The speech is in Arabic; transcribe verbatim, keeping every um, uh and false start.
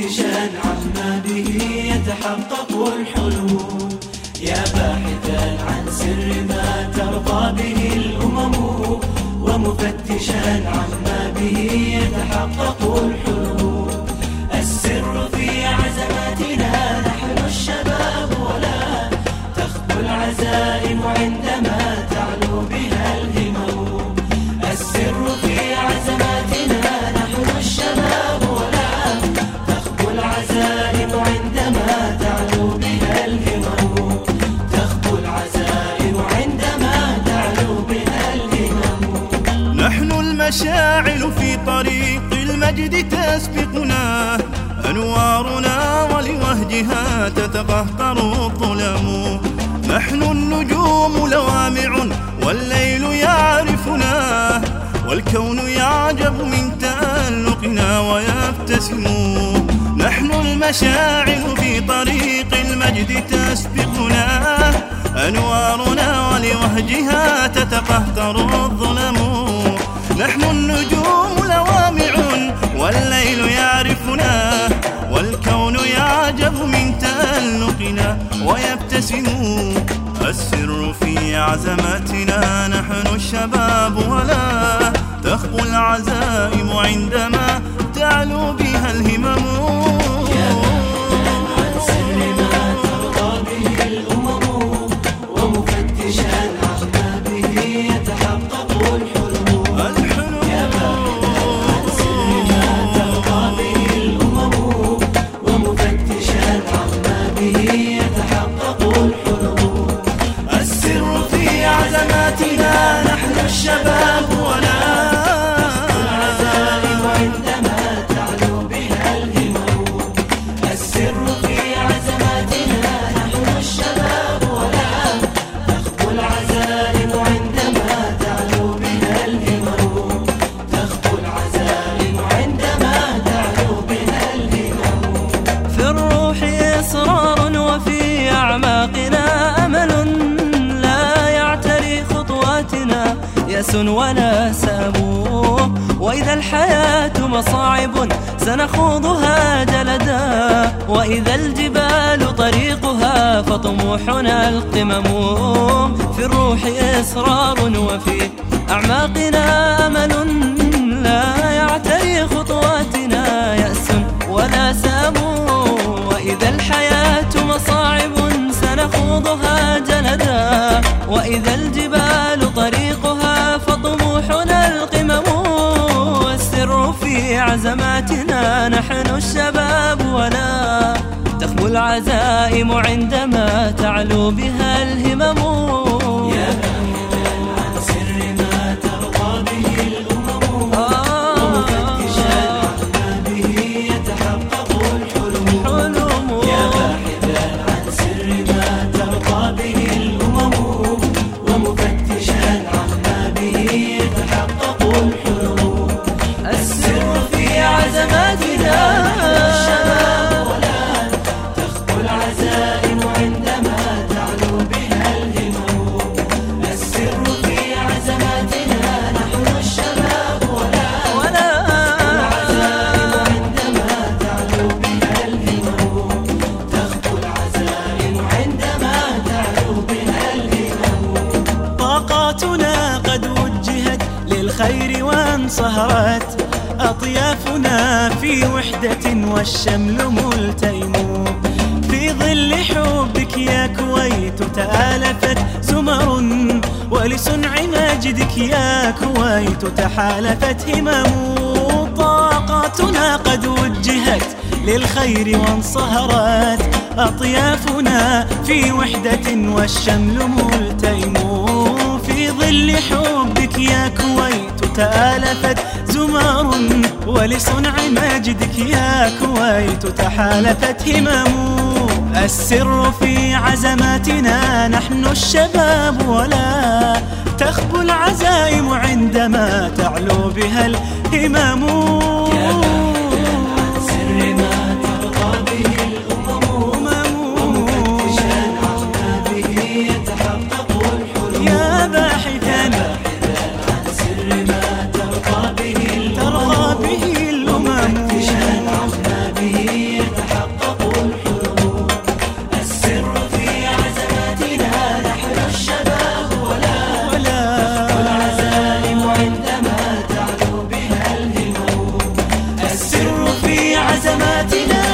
ومفتشا عما به يتحقق الحلم. يا باحثا عن سر ما ترضى به الأمم ومفتشا عما به يتحقق الحلم. السر في عزماتنا نحن الشباب ولا تخبو العزائم عندما تعلو بها الهمم. السر في عزماتنا نحن الشباب ولا تخبو العزائم عندما تعلو بها الهمم. تخبو العزائم عندما تعلو بها الهمم. نحن المشاعل في طريق المجد تسبقنا، أنوارنا ولوهجها تتقهقر الظلم. نحن النجوم لوامع والليل يعرفنا، والكون يعجب من تألقنا ويبتسم. نحن المشاعل في طريق المجد تسبقنا، أنوارنا ولوهجها تتقهقر الظلم. نحن النجوم لوامع والليل يعرفنا، والكون يعجب من تألقنا ويبتسم. السر في عزماتنا نحن الشباب ولا تخبو العزائم عندما تعلو بها الهمم. عزماتنا نحن الشباب ولا تخبو العزائم عندما تعلو بها الهمم. السر في عزماتنا نحن الشباب ولا تخبو العزائم عندما تعلو بها الهمم. تخبو العزائم عندما تعلو بها الهمم. في الروح إصرار وفي أعماقنا أمل، يأس ولا سامو. وإذا الحياة مصاعب سنخوضها جلدا، وإذا الجبال طريقها فطموحنا القمم. في الروح إصرار وفي أعماقنا أمل، لا يعتري خطواتنا يأس ولا سامو. وإذا الحياة مصاعب سنخوضها جلدا، وإذا الجبال طريقها فطموحنا القمم. والسر في عزماتنا نحن الشباب ولا تخبو العزائم عندما تعلو بها الهمم. يا باحثا عن سر ما ترضى به الأمم ومفتشا عما به يتحقق الحلم. يا باحثا عن سر ما ترضى به الأمم ومفتشا عما به يتحقق الحلم. السر في عزماتنا الشباب ولا تخبو العزائم عندما تعلو بها الهمم. السر في عزماتنا نحن الشباب ولا تخبو العزائم عندما تعلو بها الهمم. تخبو العزائم عندما تعلو بها الهمم. طاقاتنا قد وجهت للخير وانصهرت، أطيافنا في وحدة والشمل ملتئم. في ظل حبك يا كويت تآلفت زمر، ولصنع مجدك يا كويت تحالفت همم. طاقاتنا قد وجهت للخير وانصهرت، أطيافنا في وحدة والشمل ملتئم. في ظل حبك يا كويت تآلفت زمر، ولصنع مجدك يا كويت تحالفت همم. السر في عزماتنا نحن الشباب ولا تخبو العزائم عندما تعلو بها الهمم. يا باحثا عن سر ما ترضى به الأمم ومفتشا عما به يتحقق الحلم. يا باحثا عن سر ما ترضى به الأمم ترضى به الأمم ومفتشا عما به عزماتنا